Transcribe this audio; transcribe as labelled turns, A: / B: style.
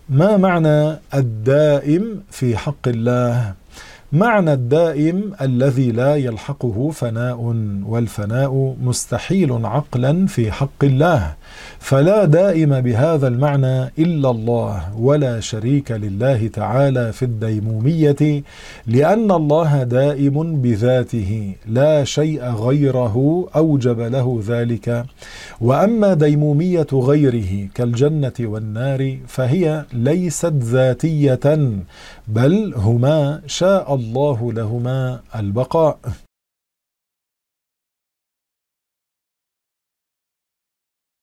A: ما معنى الدائم في حق الله؟ معنى الدائم الذي لا يلحقه فناء، والفناء مستحيل عقلا في حق الله، فلا دائم بهذا المعنى إلا الله، ولا شريك لله تعالى في الديمومية، لأن الله دائم بذاته لا شيء غيره أوجب له ذلك. وأما ديمومية غيره كالجنة والنار فهي ليست ذاتية، بل هما شاء الله لهما البقاء.